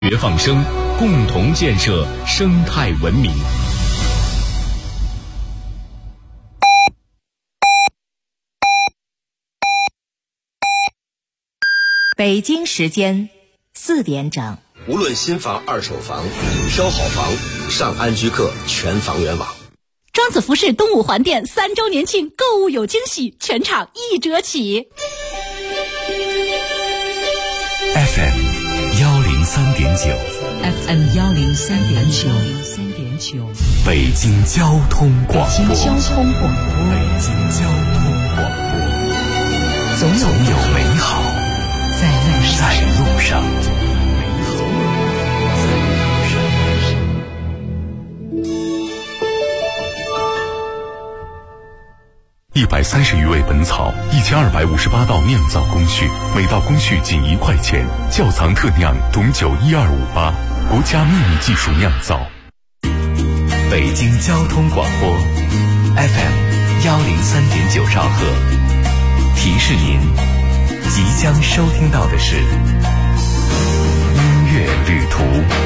学放生，共同建设生态文明。 北京时间4点整。 无论新房、二手房，挑好房，上安居客全房源网。 庄子服饰东五环店3周年庆，购物有惊喜，全场1折起。 FM 103.9 FM 103.9 北京交通广播。 北京交通广播。总有美好在路上。130余味本草，1258道酿造工序，每道工序仅1块钱。窖藏特酿董酒12588，国家秘密技术酿造。北京交通广播 FM 103.9兆赫，提示您即将收听到的是音乐旅途。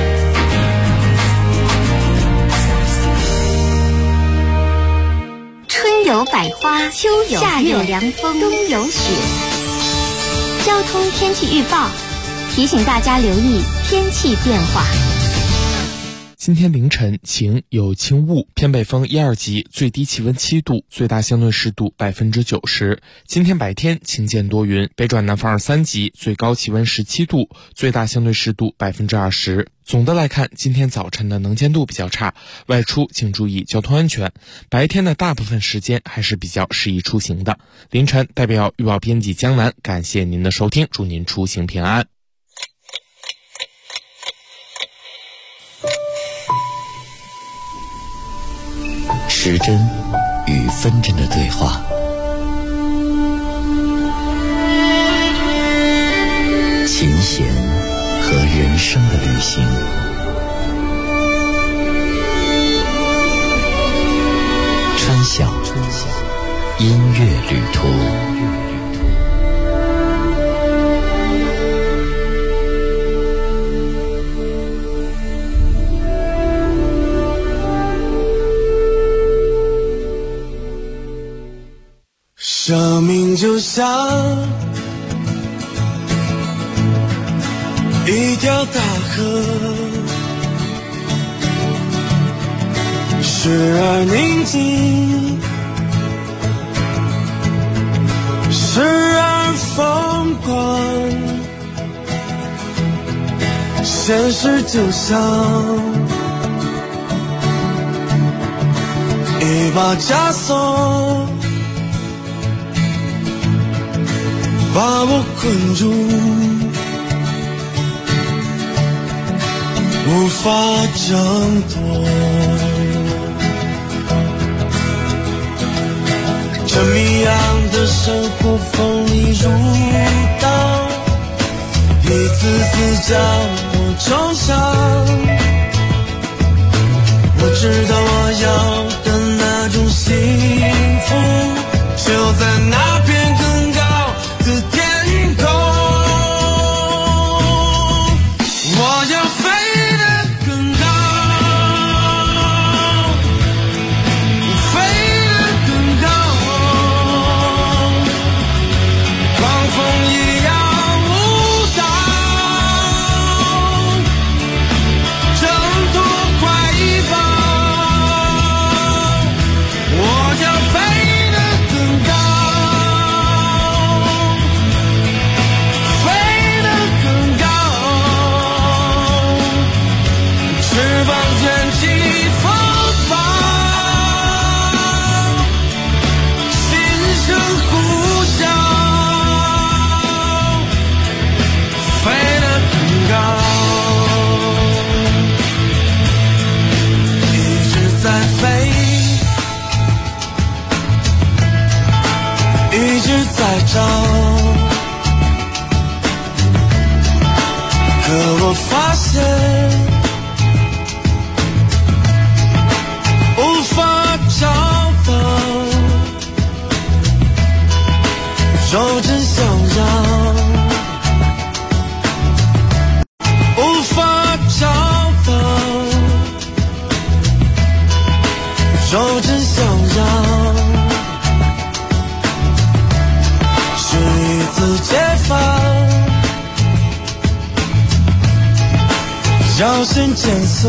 春有百花，秋有夏有凉风，冬有雪。交通天气预报提醒大家留意天气变化。 今天凌晨晴，有轻雾，偏北风1、2级，最低气温7度，最大相对湿度90%。今天白天晴间多云，北转南风2、3级，最高气温17度，最大相对湿度20%。总的来看，今天早晨的能见度比较差，外出请注意交通安全。白天的大部分时间还是比较适宜出行的。凌晨代表预报编辑江南，感谢您的收听，祝您出行平安。 时针与分针的对话，琴弦和人生的旅行，川晓音乐旅途。 生命就像一条大河，时而宁静，时而疯狂。现实就像一把枷锁，把我困住，无法挣脱。这谜样的生活锋利如刀，一次次将我重伤。我知道我要的那种幸福，就在那片更高的天空。我要飞得更高，飞得更高，狂风一样舞蹈，挣脱怀抱。我要飞得更高，飞得更高，翅膀卷起风暴，心声呼啸，飞得更高，一直在飞，一直在找，可我发现无法找到，若真想要无法要先剪碎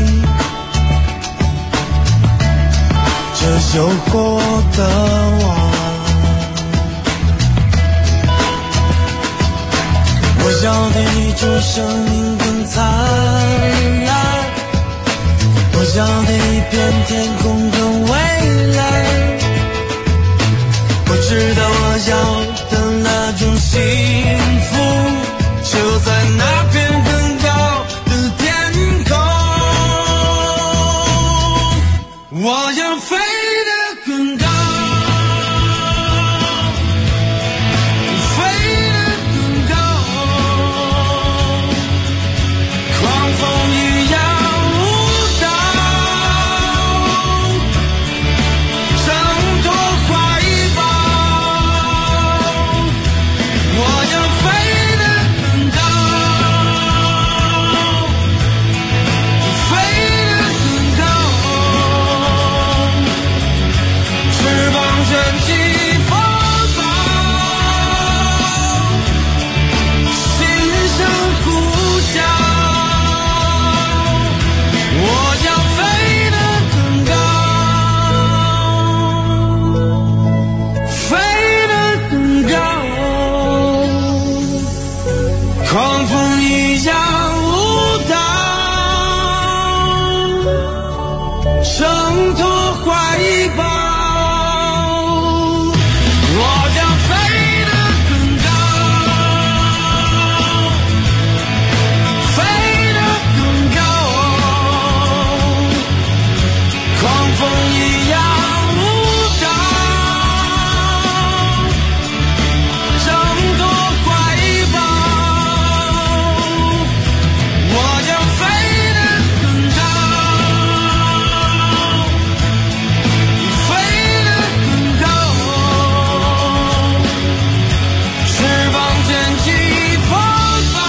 这诱惑的网，我要的一种生命更灿烂，我要的一片天空更蔚蓝，我知道我要的那种幸福就在那片更高的天空，我要飞得更高，飞得更高，狂风一样舞蹈，挣脱怀抱，我要飞得更高，飞得更高，翅膀卷起风暴，心声呼啸，我要飞得更高，飞得更高，狂风一样舞蹈，挣脱怀抱，我要飞得更高，飞得更高，狂风一样舞蹈，挣脱怀抱，我要飞得更高，飞得更高，翅膀卷起风暴，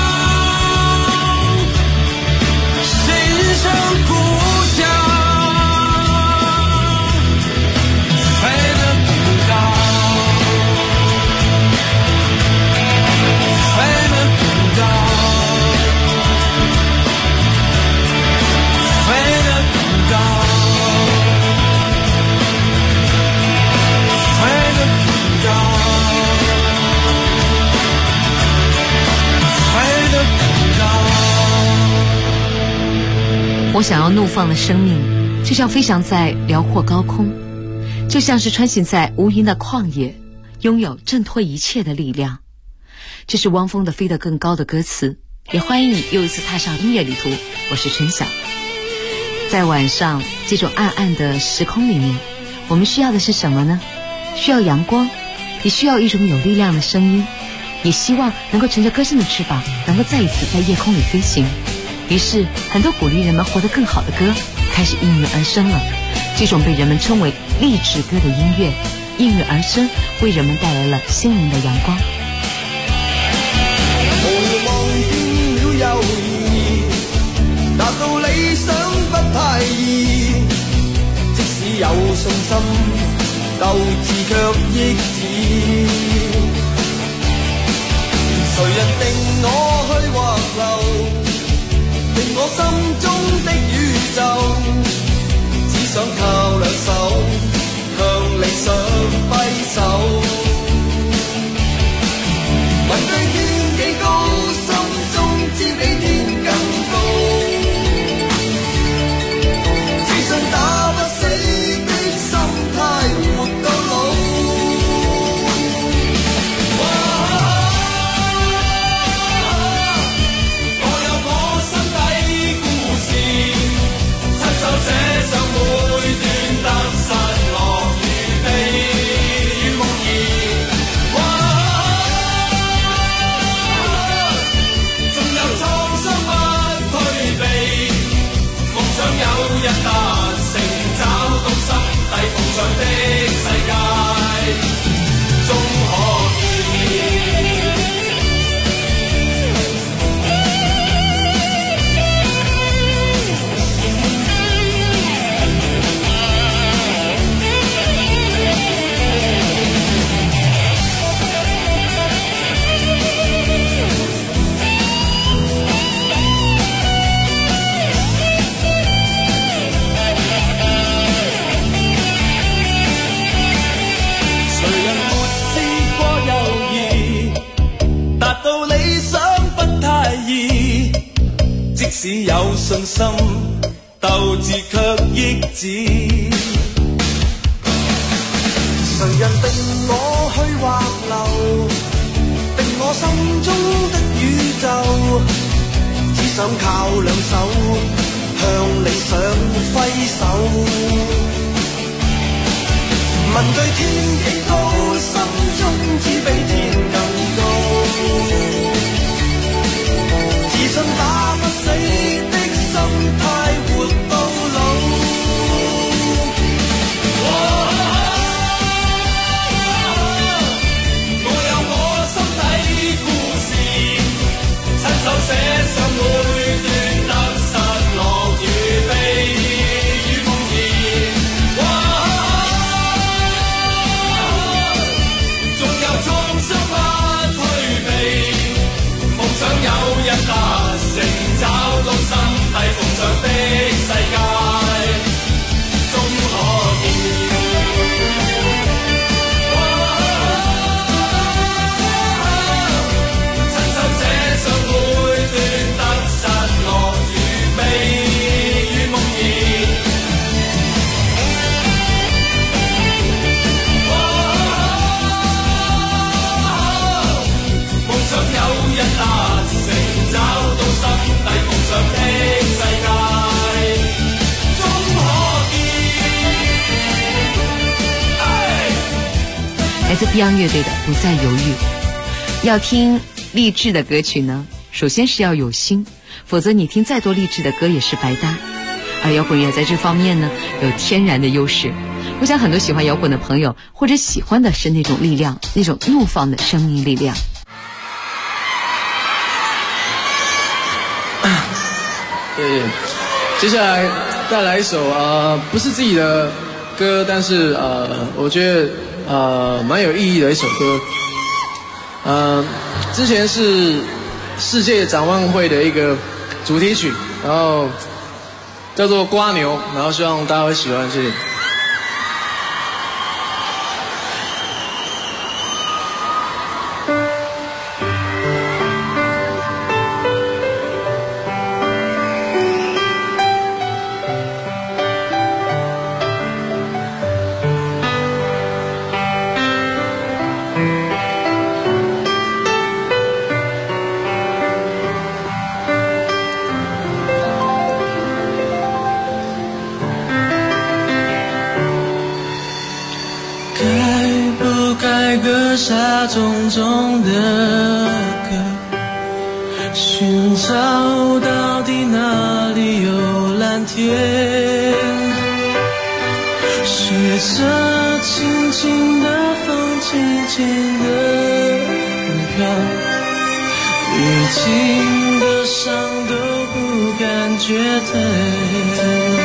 心声呼啸，飞得更高，飞得更高，飞得更高，飞得更高，飞得更高。 我想要怒放的生命，就像飞翔在辽阔高空，就像是穿行在无垠的旷野，拥有挣脱一切的力量。这是汪峰的《飞得更高》的歌词，也欢迎你又一次踏上音乐旅途。我是春晓。在晚上这种暗暗的时空里面，我们需要的是什么呢？需要阳光，也需要一种有力量的声音，也希望能够乘着歌声的翅膀，能够再一次在夜空里飞行。于是很多鼓励人们活得更好的歌开始应运而生了。这种被人们称为励志歌的音乐应运而生，为人们带来了心灵的阳光。 無聊望見了友誼，達到理想不太易，即使有信心，鬥志卻抑止。誰人定我去或留？定我心中的宇宙，只想靠兩手向理想揮手。問對天幾高，心中知比天更高，自信打不死的心態，活到老。我有我心底故事，親手寫上每使有信心，鬥志卻抑止。誰人定我去或留，定我心中的宇宙，只想靠兩手向理想揮手。問對天幾高，心中只比天更高，自信打不死的心態活到老。我有我心底故事，親手寫上每段得失樂與悲與夢言。仲有創傷不退避，夢想有日達成，找到心底夢想的世界，終可見。親手寫上每段得失樂與悲與夢言。夢想有日達成，找到心底夢想的世界，終可見。 来自 Beyond 樂隊的不再猶豫。要聽勵志的歌曲呢，首先是要有心，否則你聽再多勵志的歌也是白搭。而搖滾樂在這方面呢，有天然的優勢。我想很多喜歡搖滾的朋友，或者喜歡的是那種力量，那種怒放的生命力量。 接下来带来一首不是自己的歌，但是我觉得蛮有意义的一首歌。之前是世界展望会的一个主题曲，然后叫做《蝸牛》，然后希望大家会喜欢，谢谢。 歌下种种的歌，寻找到底哪里有蓝天，随着轻轻的风轻轻的飘，历经的伤都不感觉疼。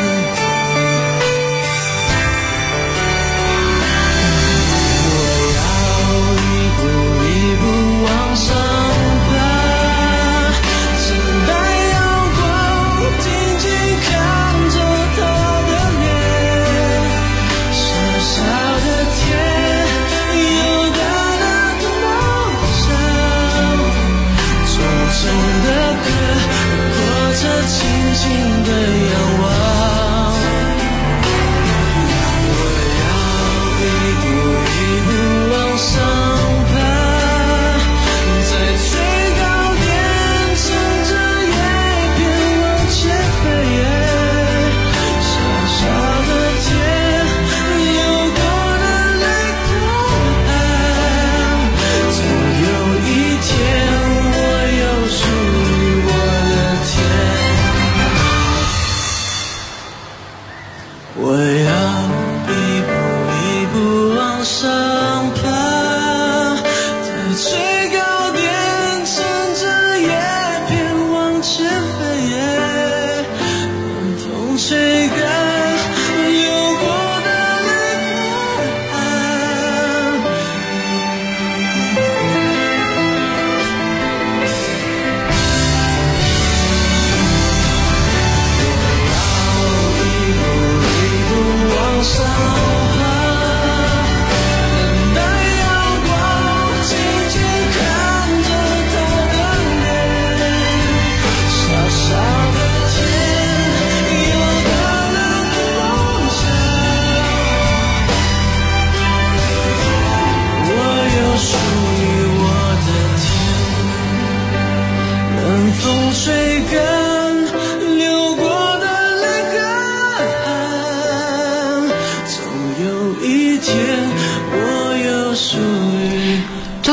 轻轻的仰望。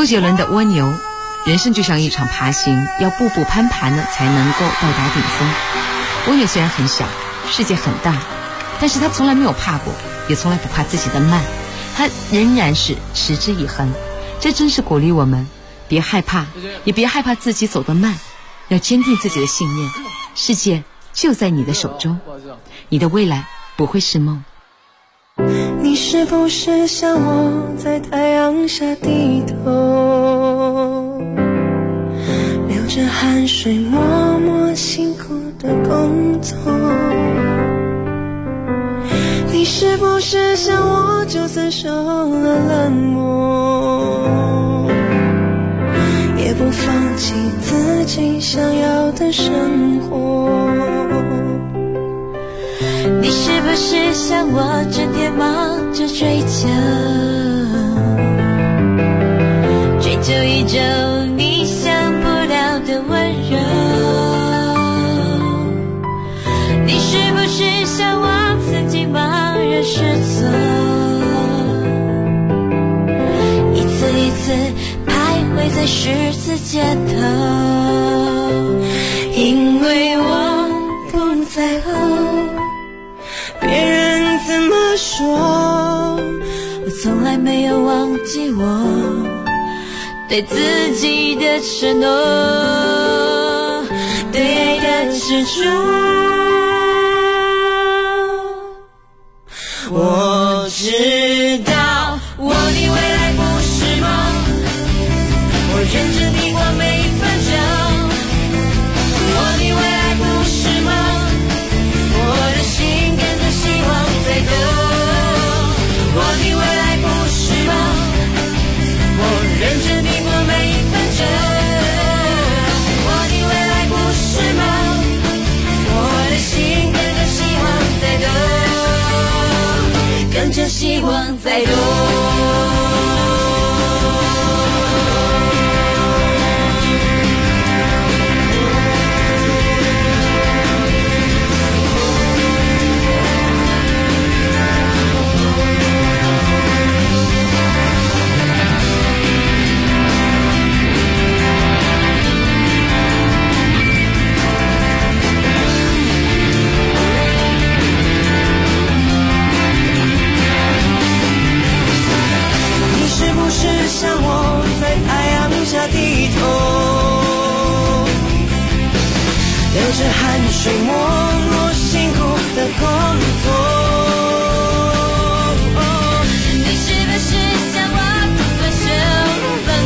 杰伦的蜗牛，人生就像一场爬行，要步步攀爬呢，才能够到达顶峰。蜗牛虽然很小，世界很大，但是他从来没有怕过，也从来不怕自己的慢，他仍然是持之以恒。这真是鼓励我们，别害怕，也别害怕自己走得慢，要坚定自己的信念，世界就在你的手中，你的未来不会是梦。 你是不是像我在太阳下低头，流着汗水默默辛苦的工作？你是不是像我就算受了冷漠，也不放弃自己想要的生活？ 你是不是像我整天忙着追求一种你想不了的温柔？你是不是像我曾经茫然失措，一次一次徘徊在十字街头？因为我不在乎别人怎么说，我从来没有忘记我对自己的承诺，对爱的执着。我知道我的未来不是梦，我认真地过每一分钟。我的未来不是梦，我的心跟着希望在动。我的未来不是梦，我认真地过每一分钟。我的未来不是梦，我的心跟着希望在动，跟着希望在动。像我在太阳下低头，流着汗水默默辛苦的工作。你是不是像我不分手冷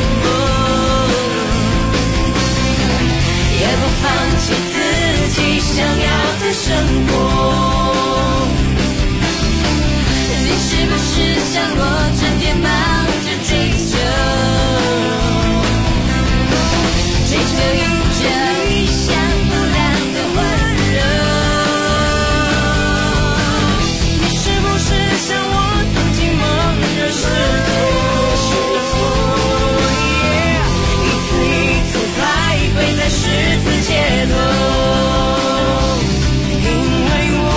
漠，也不放弃自己想要的生活？你是不是像我整天忙着追求一种你想不了的温柔？你是不是像我曾经梦着失措，一次一次徘徊在十字街头？因为我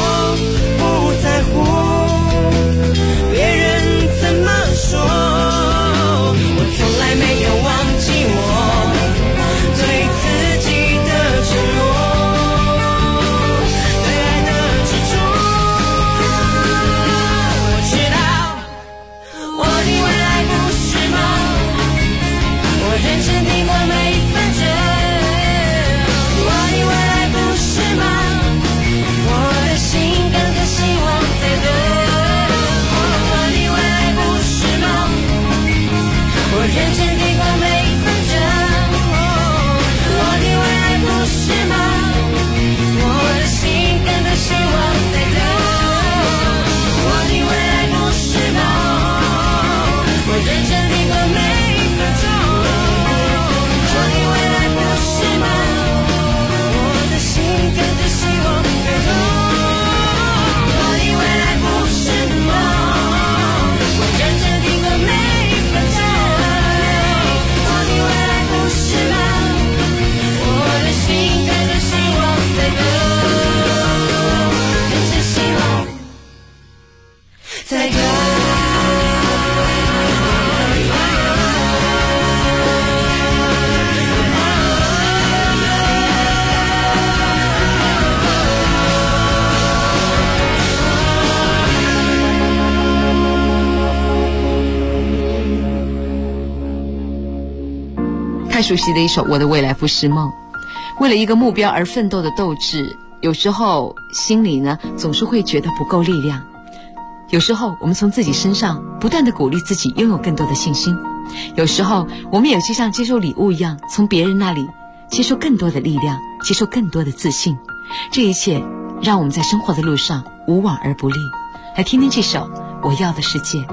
太熟悉的一首《我的未来不是梦》。为了一个目标而奋斗的斗志，有时候心里呢总是会觉得不够力量。有时候我们从自己身上不断地鼓励自己拥有更多的信心，有时候我们也就像接受礼物一样，从别人那里接受更多的力量，接受更多的自信。这一切让我们在生活的路上无往而不利。来听听这首《我要的世界》。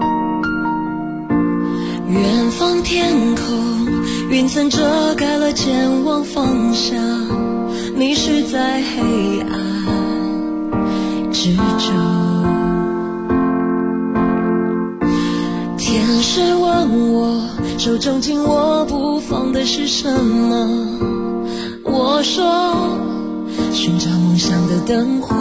远方天空，云层遮盖了前往方向，迷失在黑暗之中。天使问我，手中紧握不放的是什么？我说，寻找梦想的灯火。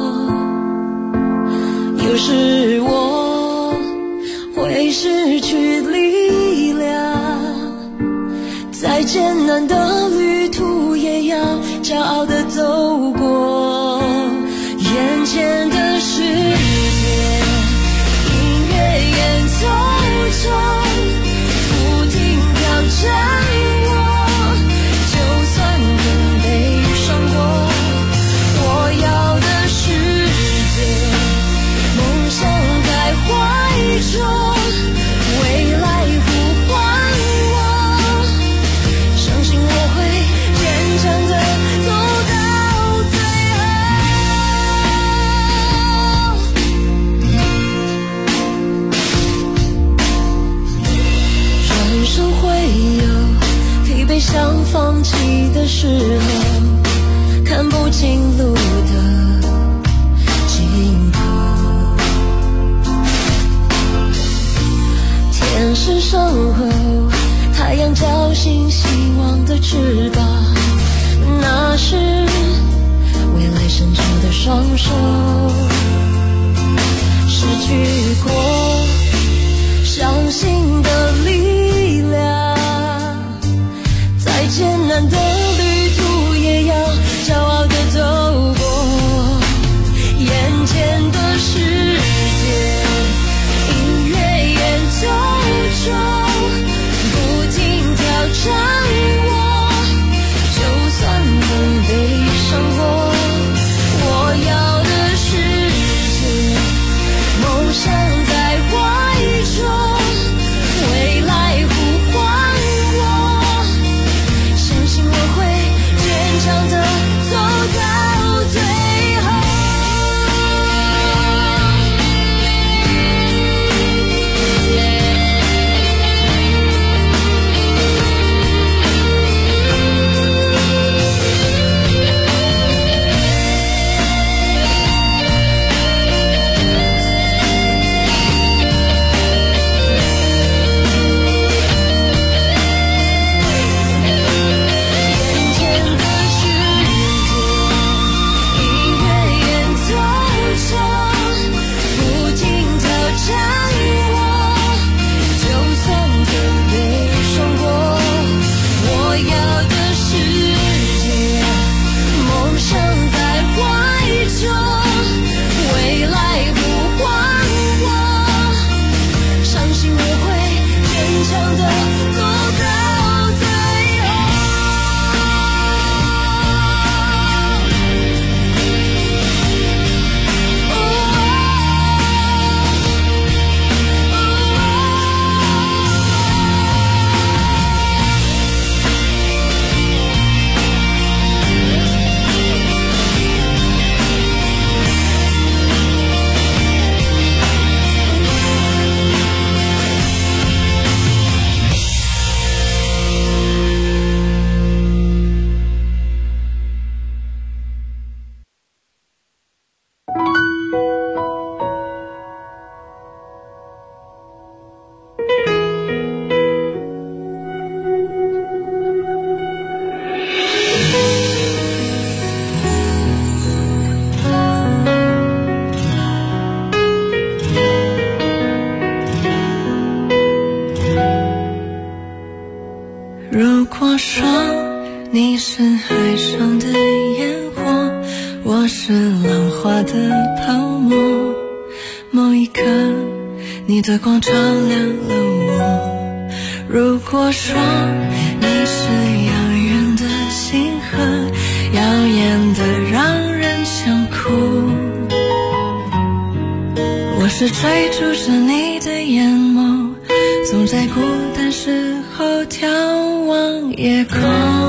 有时我会失去力量，再艰难的旅途也要骄傲地走过。眼前的世界，音乐演奏着，不停挑战我，就算很悲伤过。我要的世界，梦想在怀中，未来呼唤我，相信我会坚强地走到最后。人生会有疲惫想放弃的时候，看不清路的尽头。天使身后，太阳叫醒希望的翅膀，那是未来伸出的双手。失去过相信的力量，再艰难的旅途也要骄傲地走过。眼前的世界，音乐演奏中，不停挑战我，就算很悲伤过。我要的世界，梦想在怀中，未来呼唤我，相信我会坚强地走到最后。如果说你是海上的烟火，我是浪花的泡沫，某一刻你的光照亮了我。如果说你甜的让人想哭。我是追逐着你的眼眸，总在孤单时候眺望夜空。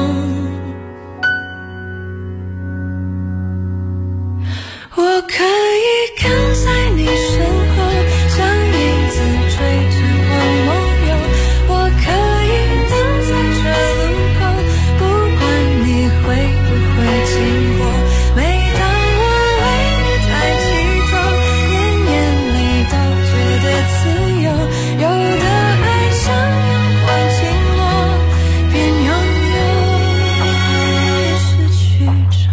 我可以跟在你身后，像影子追着光梦游。我可以等在这路口，不管你会不会经过。每当我为你抬起头，连眼泪都觉得自由。有的爱像阳光倾落，边拥有失去着。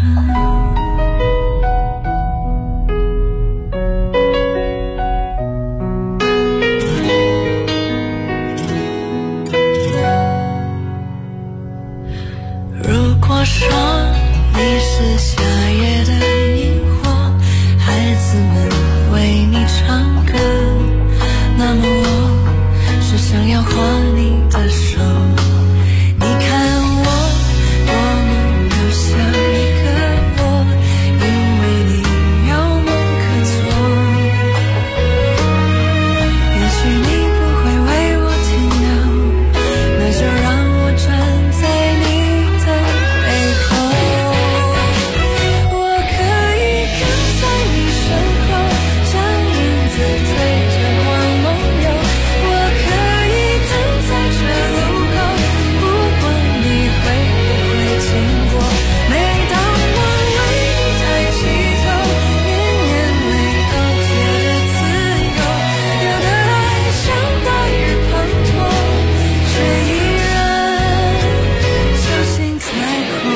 如果说你是夏夜的萤火，孩子们为你唱歌，那么我是想要握你的手。你看我多么渺小一个我，因为你有梦可做。也许你不会为我停留，那就让我站在你的背后。我可以跟在你身后，像影子追着光梦游。我可以等在这路口，不管你会不会经过。每当我为你抬起头，连眼泪都觉得自由。有的爱像大雨滂沱，却依然相信彩虹。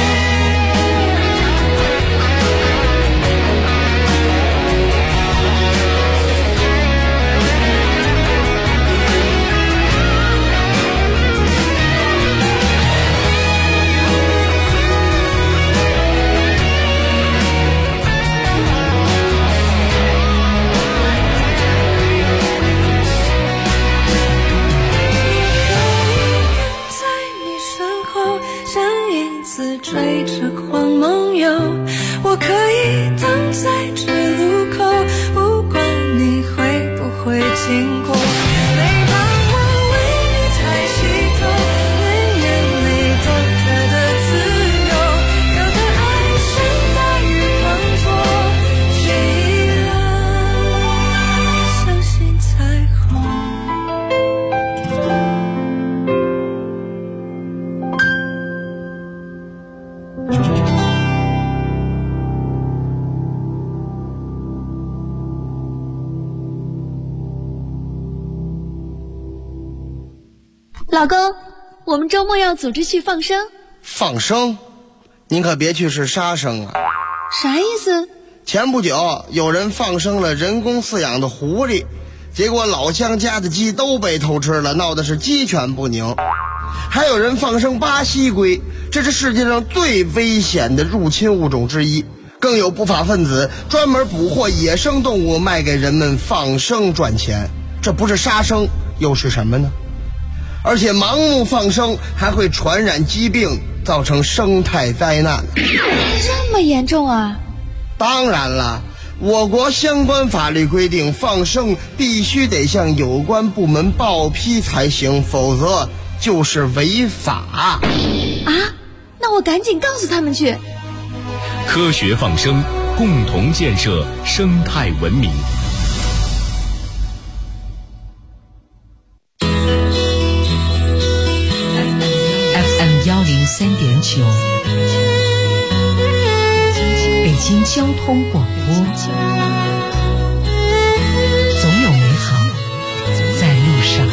在你身后，像影子追着光梦游。我可以等在这路口，不管你会不会经过。每当我为你抬起头，连眼泪都觉得自由。有的爱像大雨滂沱，却依然相信彩虹。 老公，我们周末要组织去放生。 放生？您可别去是杀生啊！ 啥意思？ 前不久有人放生了人工饲养的狐狸，结果老乡家的鸡都被偷吃了，闹得是鸡犬不宁。还有人放生巴西龟，这是世界上最危险的入侵物种之一。更有不法分子专门捕获野生动物卖给人们放生赚钱，这不是杀生又是什么呢？而且盲目放生还会传染疾病，造成生态灾难。 这么严重啊？ 当然了，我国相关法律规定，放生必须得向有关部门报批才行，否则就是违法。 啊？那我赶紧告诉他们去。 科学放生，共同建设生态文明。 103.9，北京交通广播，总有美好在路上。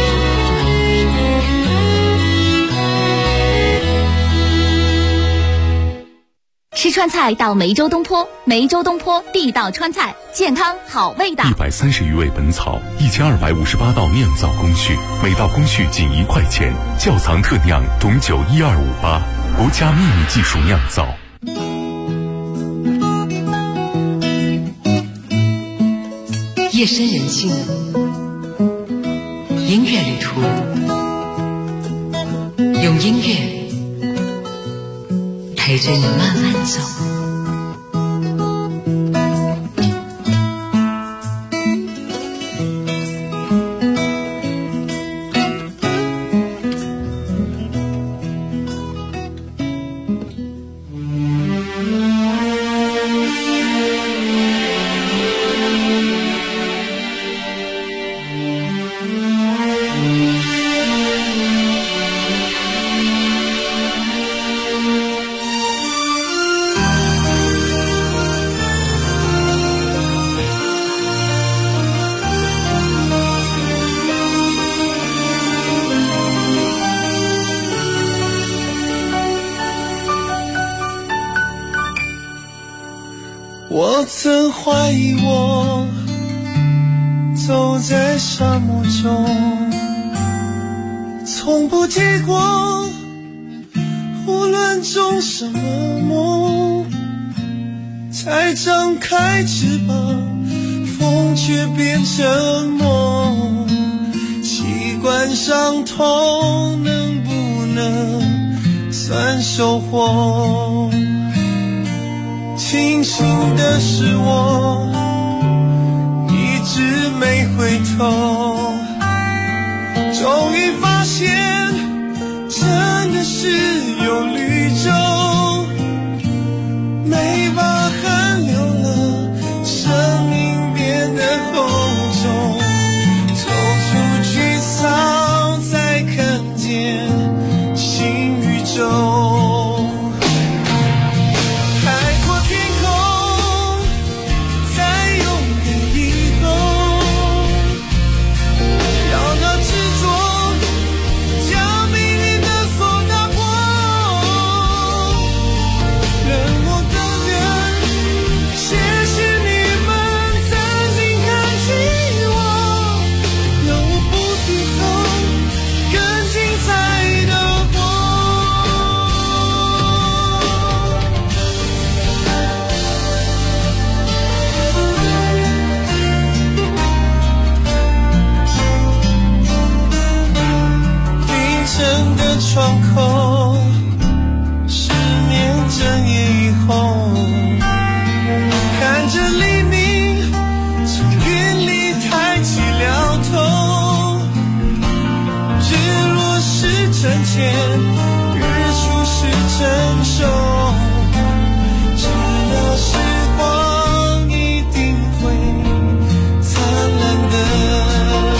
吃川菜到梅州东坡，梅州东坡地道川菜，健康好味道。 130余味本草，1258道酿造工序，每道工序仅1块钱，窖藏特酿董酒12588，国家秘密技术酿造。 夜深人静，音乐旅途，用音乐陪陪着你慢慢走。 我曾怀疑我走在沙漠中，从不结果，无论种什么梦，才张开翅膀，风却变成梦。习惯伤痛，能不能算收获？庆幸的是我一直没回头，终于发现真的是有绿洲，没把汗流了，生命变得厚重，走出沮丧才看见新宇宙。窗口失眠整夜以后，看着黎明从云里抬起了头，日落是真切，日出是成熟，只要时光一定会灿烂的。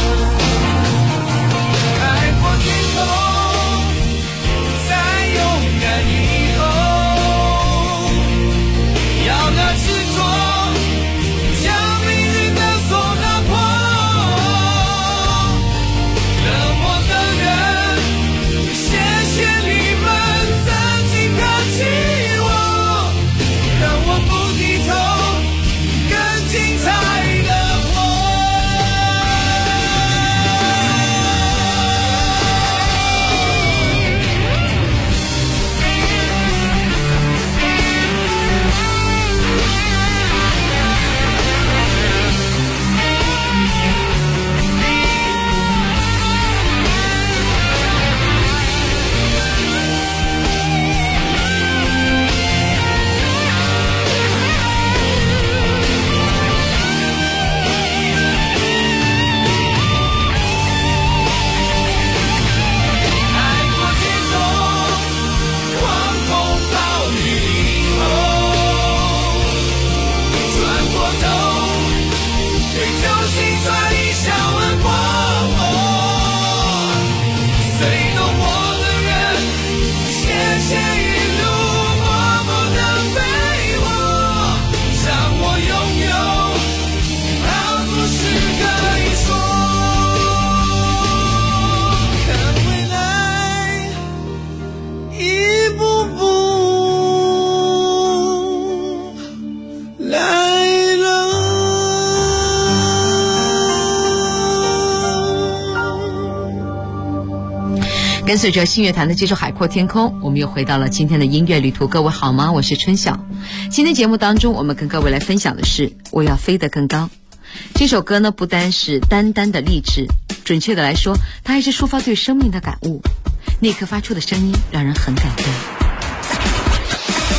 跟随着信乐坛的这首《海阔天空》，我们又回到了今天的音乐旅途。各位好吗？我是春晓。今天节目当中，我们跟各位来分享的是《我要飞得更高》。这首歌呢，不单是单单的励志，准确的来说，它还是抒发对生命的感悟。那颗发出的声音让人很感动。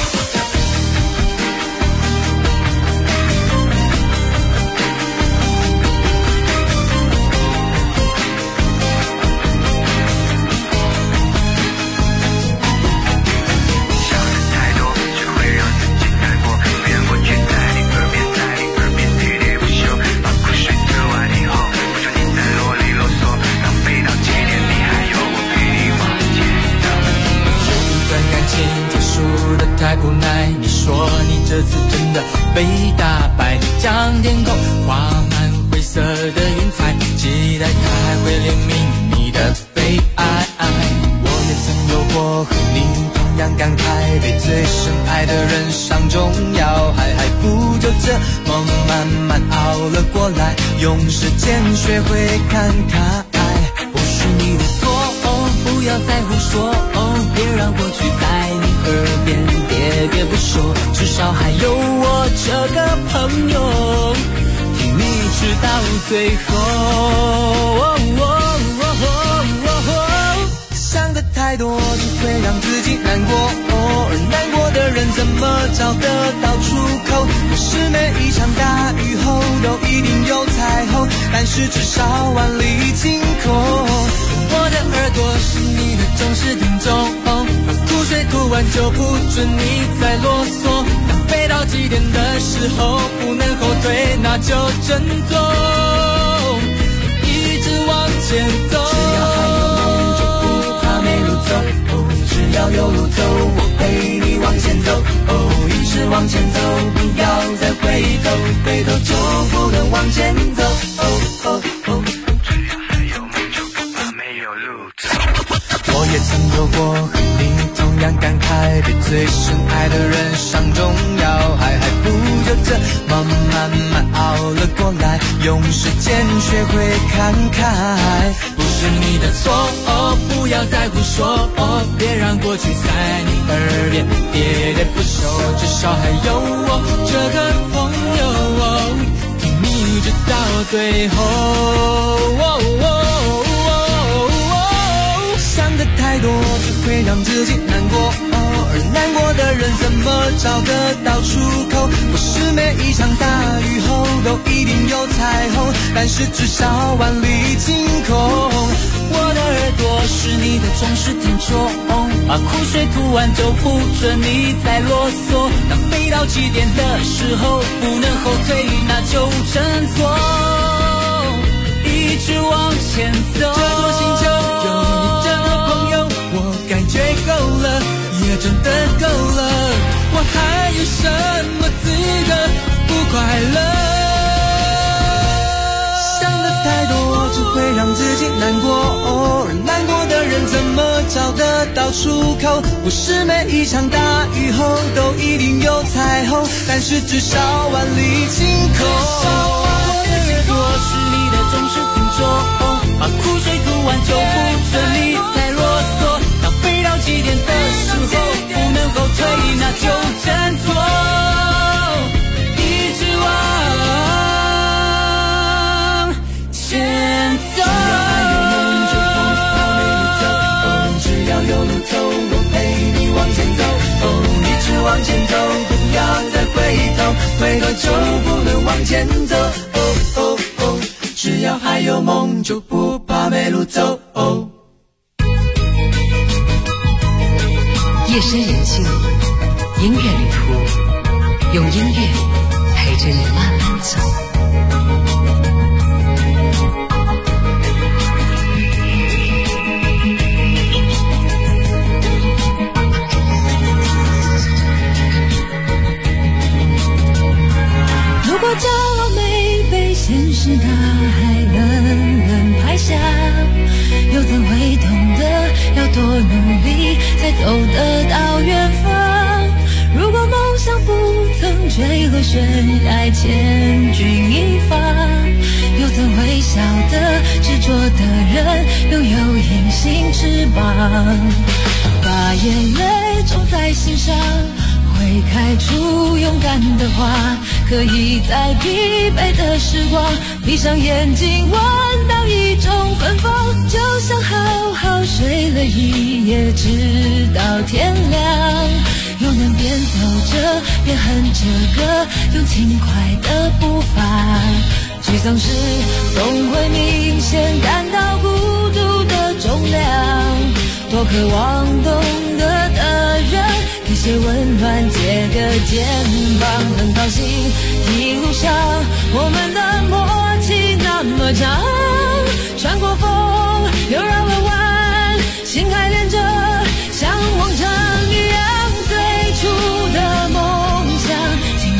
次真的被打败。将天空画满灰色的云彩，期待它还会怜悯你的悲哀。我也曾有过和你同样感慨，被最深爱的人伤重要，还不就这么慢慢熬了过来，用时间学会看开。不是你的错，不要再胡说，别让过去在你耳边喋喋不休，至少还有我这个朋友，听你直到最后。想的太多只会让自己难过，而难过的人怎么找得到出口？不是每一场大雨后都一定有彩虹，但是至少万里晴空。我的耳朵是你的忠实听众，吐水吐完就不准你再啰嗦，当飞到极点的时候不能后退，那就振作，一直往前走，只要还有梦就不怕没路走，只要有路走我陪你往前走，一直往前走，不要再回头，回头就不能往前走。我也曾有过和你同样感慨，被最深爱的人伤重要，还不就这么慢慢熬了过来，用时间学会看开。不是你的错，不要再胡说，别让过去在你耳边喋喋不休，至少还有我这个朋友，听你直到最后。想的太多只会让自己难过，而难过的人怎么找得到出口？不是每一场大雨后都一定有彩虹，但是至少万里晴空。我的耳朵是你的忠实听众，把苦水吐完就不准你再啰嗦，当飞到极点的时候不能后退，那就振作，一直往前走。这座星球有你这个朋友，我感觉够了，也真的够了，我还有什么资格不快乐？想的太多只会让自己难过，而难过的人怎么找得到出口？不是每一场大雨后都一定有彩虹，但是至少万里晴空。我的耳朵是你的忠实听众，把苦水吐完就不准你再啰嗦，当飞到极点的时候不能后退，那就振作，一直往前走。只要有路走，我陪你往前走，一直往前走，不要再回头，回头就不能往前走。只要还有梦，就不怕没路走。 夜深人静，音乐旅途，用音乐陪着你慢慢走。 如果骄傲没被现实大海冷冷拍下，又怎会懂得要多努力才走得到远方？如果梦想不曾坠落悬崖千钧一发，又怎会晓得执着的人拥有隐形翅膀？把眼泪种在心上，会开出勇敢的花，可以在疲惫的时光闭上眼睛闻到一种芬芳，就像好好睡了一夜直到天亮，又能边走着边哼着歌，用轻快的步伐，沮丧时总会明显感到孤独的重量，多渴望懂得的人给些温暖，借个肩膀，很高兴一路上我们的默契那么长，穿过风又绕了弯，心还连着像往常一样，最初的梦想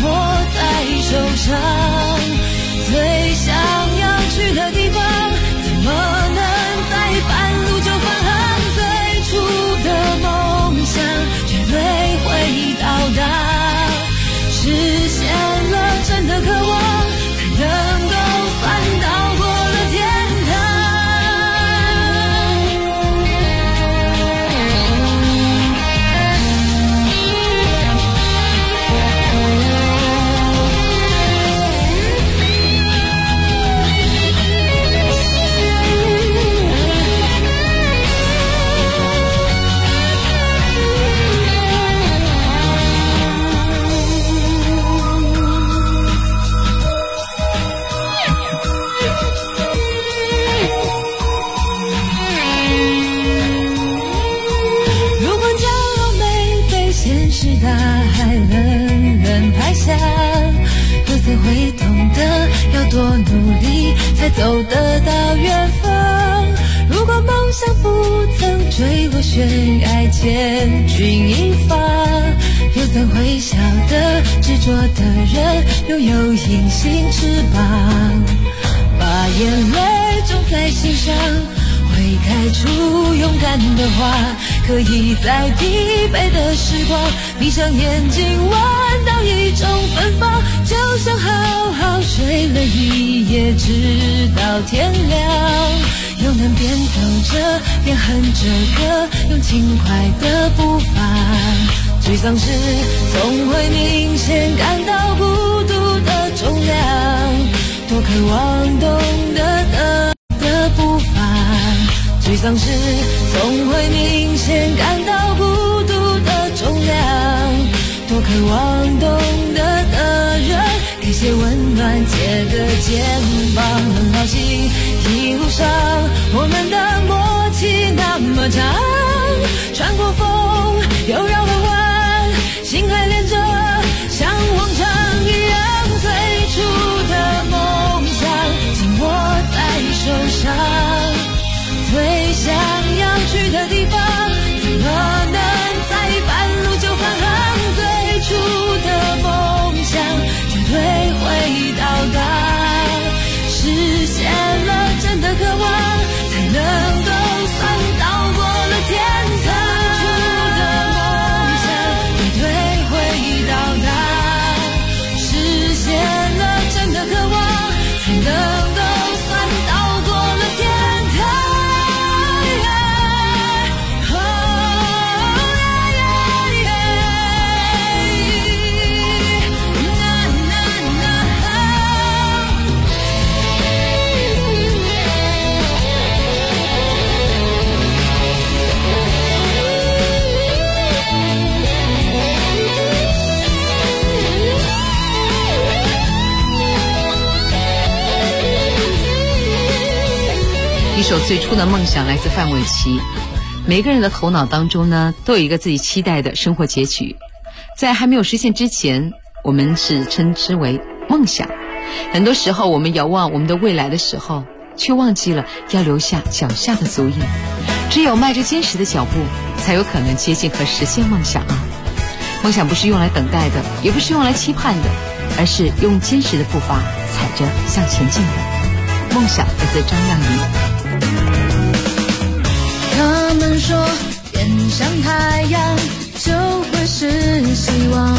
走得到远方。如果梦想不曾坠落悬崖，千钧一发，又怎会晓得执着的人拥有隐形翅膀？把眼泪种在心上，会开出勇敢的花，可以在疲惫的时光，闭上眼睛闻到一种芬芳，就像好好睡了一夜，直到天亮，又能边走着边哼着歌，用轻快的步伐。沮丧时总会明显感到孤独的重量，多渴望懂得的步伐。沮丧时总会明显感到孤独的重量，多渴望懂得的人给些温暖，借个肩膀。很高兴一路上我们的默契那么长，穿过风又绕了弯，心还连着像往常一样，最初的梦想紧握在手上。最想要去的地方，怎么能在半路就返航？最初的梦想绝对会到达，实现了真的渴望，才能够算到过了天堂。最初的梦想绝对会到达，实现了真的渴望，才能够算到过了天堂。 一首最初的梦想来自范玮琪。每个人的头脑当中呢，都有一个自己期待的生活结局，在还没有实现之前，我们是称之为梦想。很多时候我们遥望我们的未来的时候，却忘记了要留下脚下的足印。只有迈着坚实的脚步，才有可能接近和实现梦想啊！梦想不是用来等待的，也不是用来期盼的，而是用坚实的步伐踩着向前进的。梦想来自张靓颖。 他们说变像太阳就会是希望，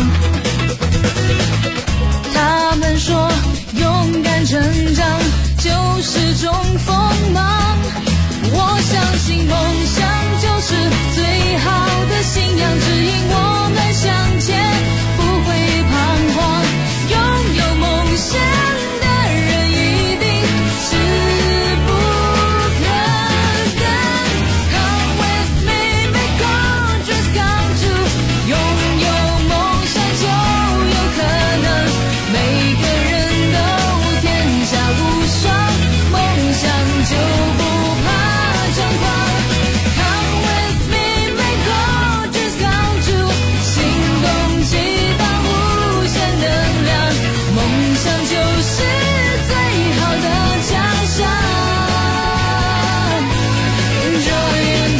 他们说勇敢成长就是种锋芒。我相信梦想就是最好的信仰，指引我们向前，不会彷徨。拥有梦想的人一定是不可能。Come with me, make our dreams come true。拥有梦想就有可能，每个人都天下无双，梦想就不怕张狂。Come with me, make our dreams come true。行动激荡无限能量，梦想就是最好的奖赏。Joy and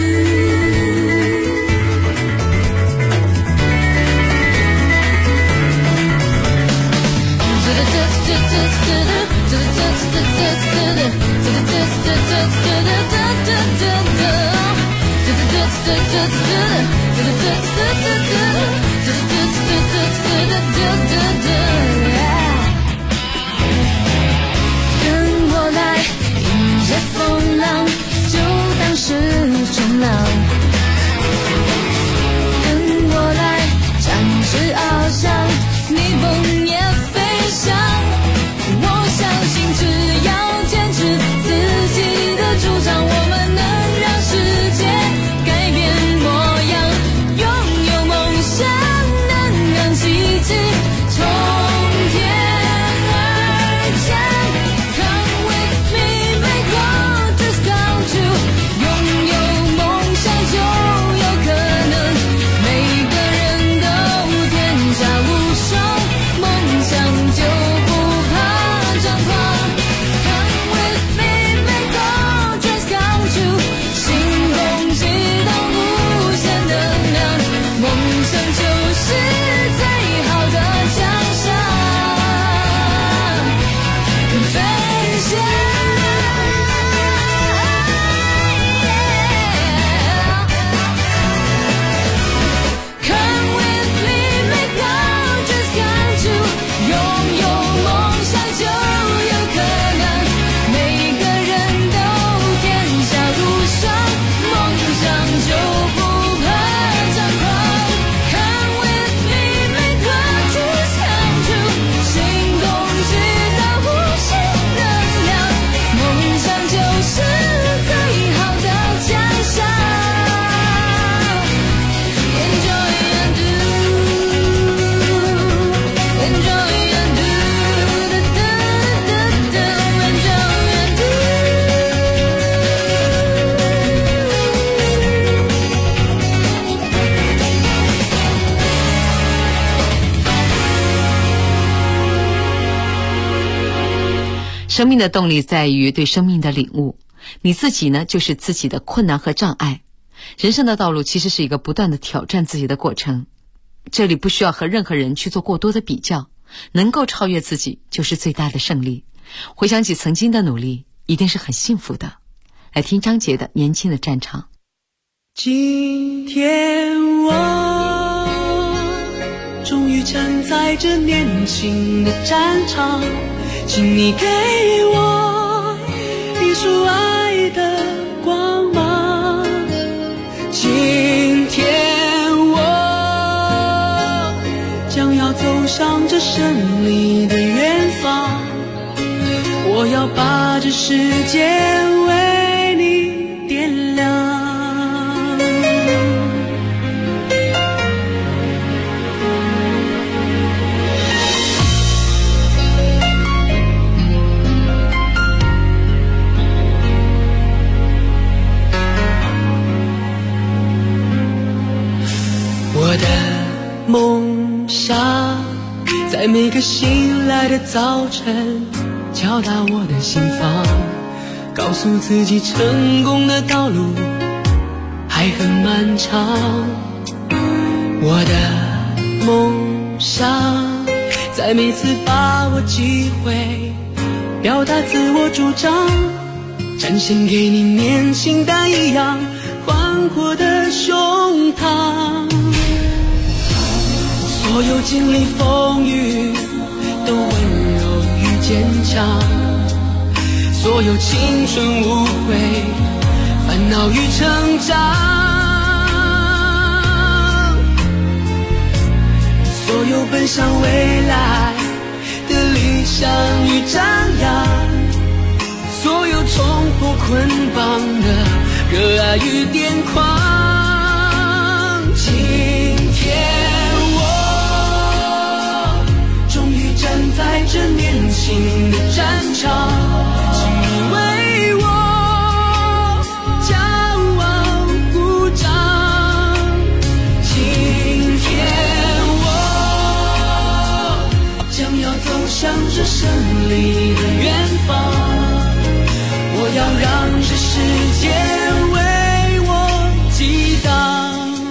跟我来迎接风浪，就当是冲浪。跟我来展翅翱翔，逆风也飞翔。我相信只要坚持自己的主张，我们能让世界改变模样。拥有梦想能让奇迹重生命的动力在于对生命的领悟，你自己呢，就是自己的困难和障碍。人生的道路其实是一个不断的挑战自己的过程，这里不需要和任何人去做过多的比较，能够超越自己就是最大的胜利。回想起曾经的努力，一定是很幸福的。来听张杰的《年轻的战场》。 今天我终于站在这年轻的战场，请你给我一束爱的光芒。今天我将要走向这胜利的远方，我要把这世界为你点亮。我的梦想在每个醒来的早晨敲打我的心房，告诉自己成功的道路还很漫长。我的梦想在每次把握机会表达自我主张，展现给你年轻但一样宽阔的胸膛。所有经历风雨都温柔与坚强，所有青春无悔烦恼与成长，所有奔向未来的理想与张扬，所有冲破捆绑的热爱与癫狂。今天站在这年轻的战场，请你为我骄傲鼓掌。今天我将要走向这胜利的远方，我要让这世界为我激荡。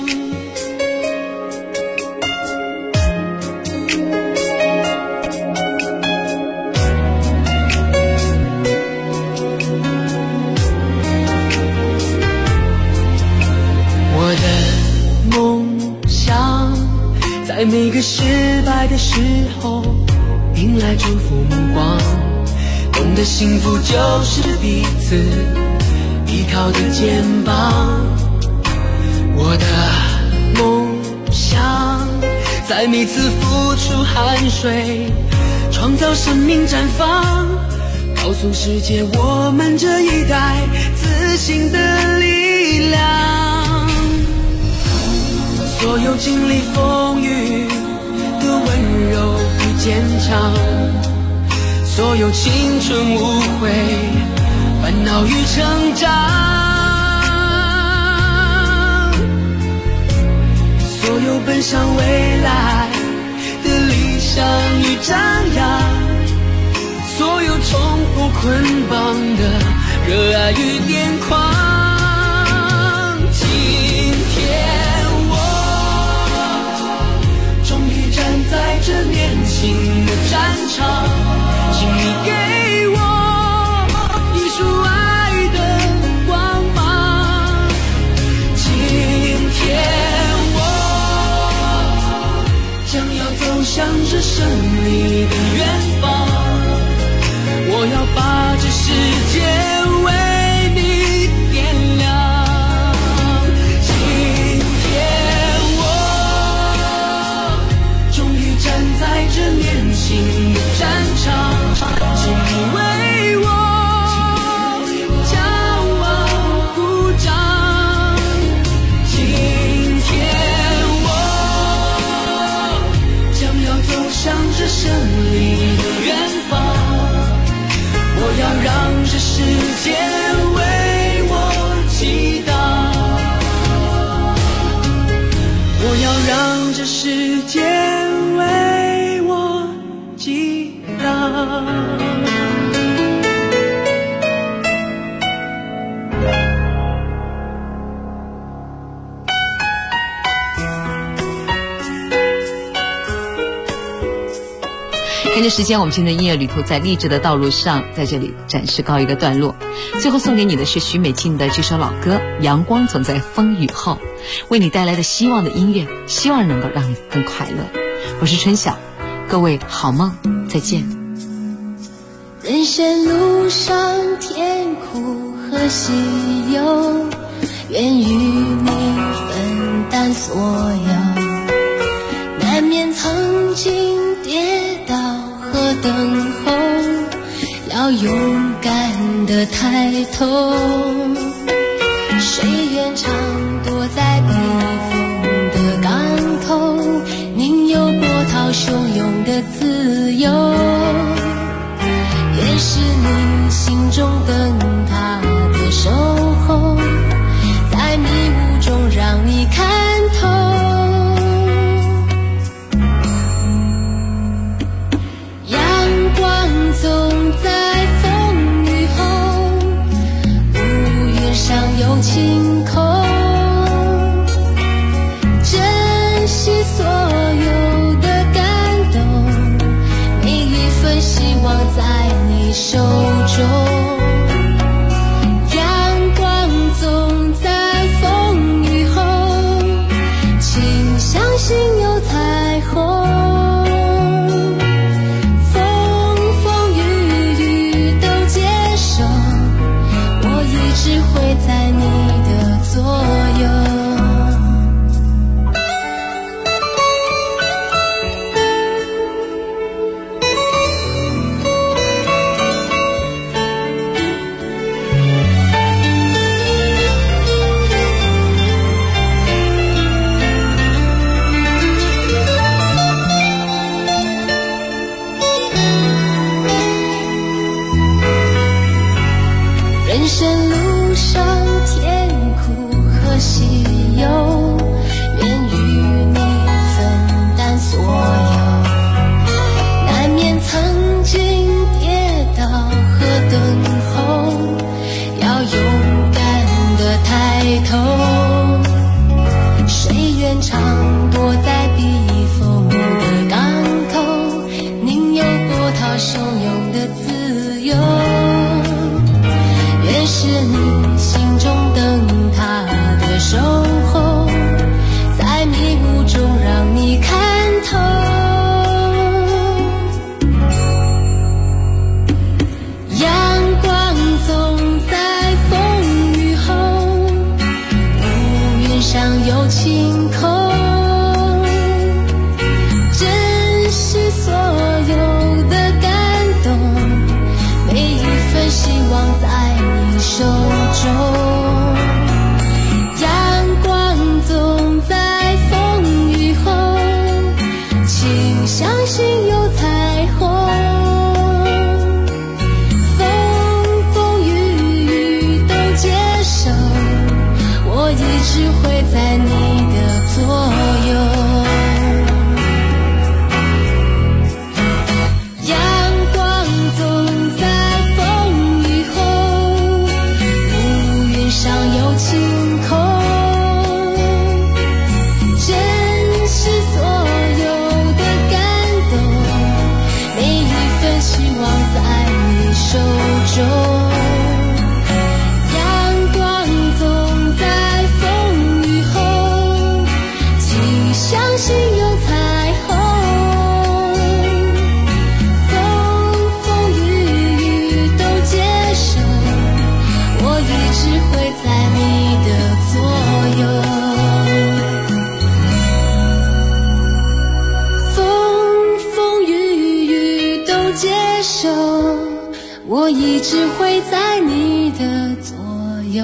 在每个失败的时候迎来祝福目光，懂得幸福就是彼此依靠的肩膀。我的梦想在每次付出汗水创造生命绽放，告诉世界我们这一代自信的力量。所有经历风雨的温柔与坚强，所有青春无悔烦恼与成长，所有奔向未来的理想与张扬，所有冲破捆绑的热爱与癫狂。在这年轻的战场，请你给我一束爱的光芒。今天我将要走向这胜利的远方，我要把这世界为你点亮。在这年轻的战场，请你为我骄傲鼓掌。今天我将要走向这胜利的远方，我要让这世界为我激荡，我要让这世界为我激荡。 跟着时间，我们今天的音乐旅途在励志的道路上，在这里暂时告一个段落。最后送给你的是许美静的这首老歌《阳光总在风雨后》，为你带来的希望的音乐，希望能够让你更快乐。我是春晓，各位好梦，再见。 人生路上甜苦和喜忧，愿与你分担所有，难免曾经跌倒和等候，要勇敢地抬头。谁愿常躲在避风的港口，宁有波涛汹涌的自由。也是你心中灯塔的守候，在迷雾中让你看透。阳光总在风雨后，乌云上有晴空，珍惜所有的感动，每一份希望在你手中。阳光总在风雨后，请相信有彩虹。风风雨雨都接受，我一直会在你的左右。人生路上甜苦和喜忧，愿与你分担所有，难免曾经跌倒和等候，要勇敢地抬头。谁愿常躲在避风的港口，宁有波涛汹涌的自由。愿是你心中灯塔的守候，在迷雾中让你看透。阳光总在风雨后，乌云上有晴空，珍惜所有的感动，每一份希望在你手中。阳光总在风雨后，请相信有彩虹。风风雨雨都接受，我一直会在你的左右。上有晴空，珍惜所有的感动，每一份希望在你手中。阳光总在风雨后，请相信有彩虹。风风雨雨都接受，我一直会在你的左右。风风雨雨都接受，我一直会在你的左右。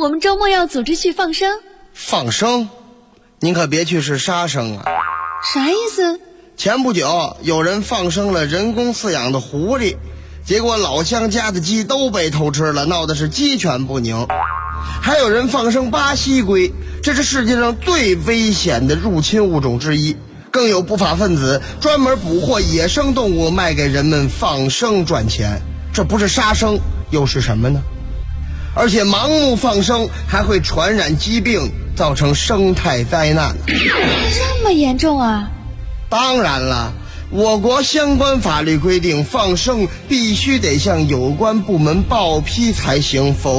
我们周末要组织去放生。 放生？您可别去是杀生啊。 啥意思？ 前不久有人放生了人工饲养的狐狸，结果老乡家的鸡都被偷吃了，闹的是鸡犬不宁。还有人放生巴西龟，这是世界上最危险的入侵物种之一。更有不法分子专门捕获野生动物卖给人们放生赚钱，这不是杀生又是什么呢？而且盲目放生还会传染疾病，造成生态灾难。 这么严重啊？ 当然了，我国相关法律规定，放生必须得向有关部门报批才行，否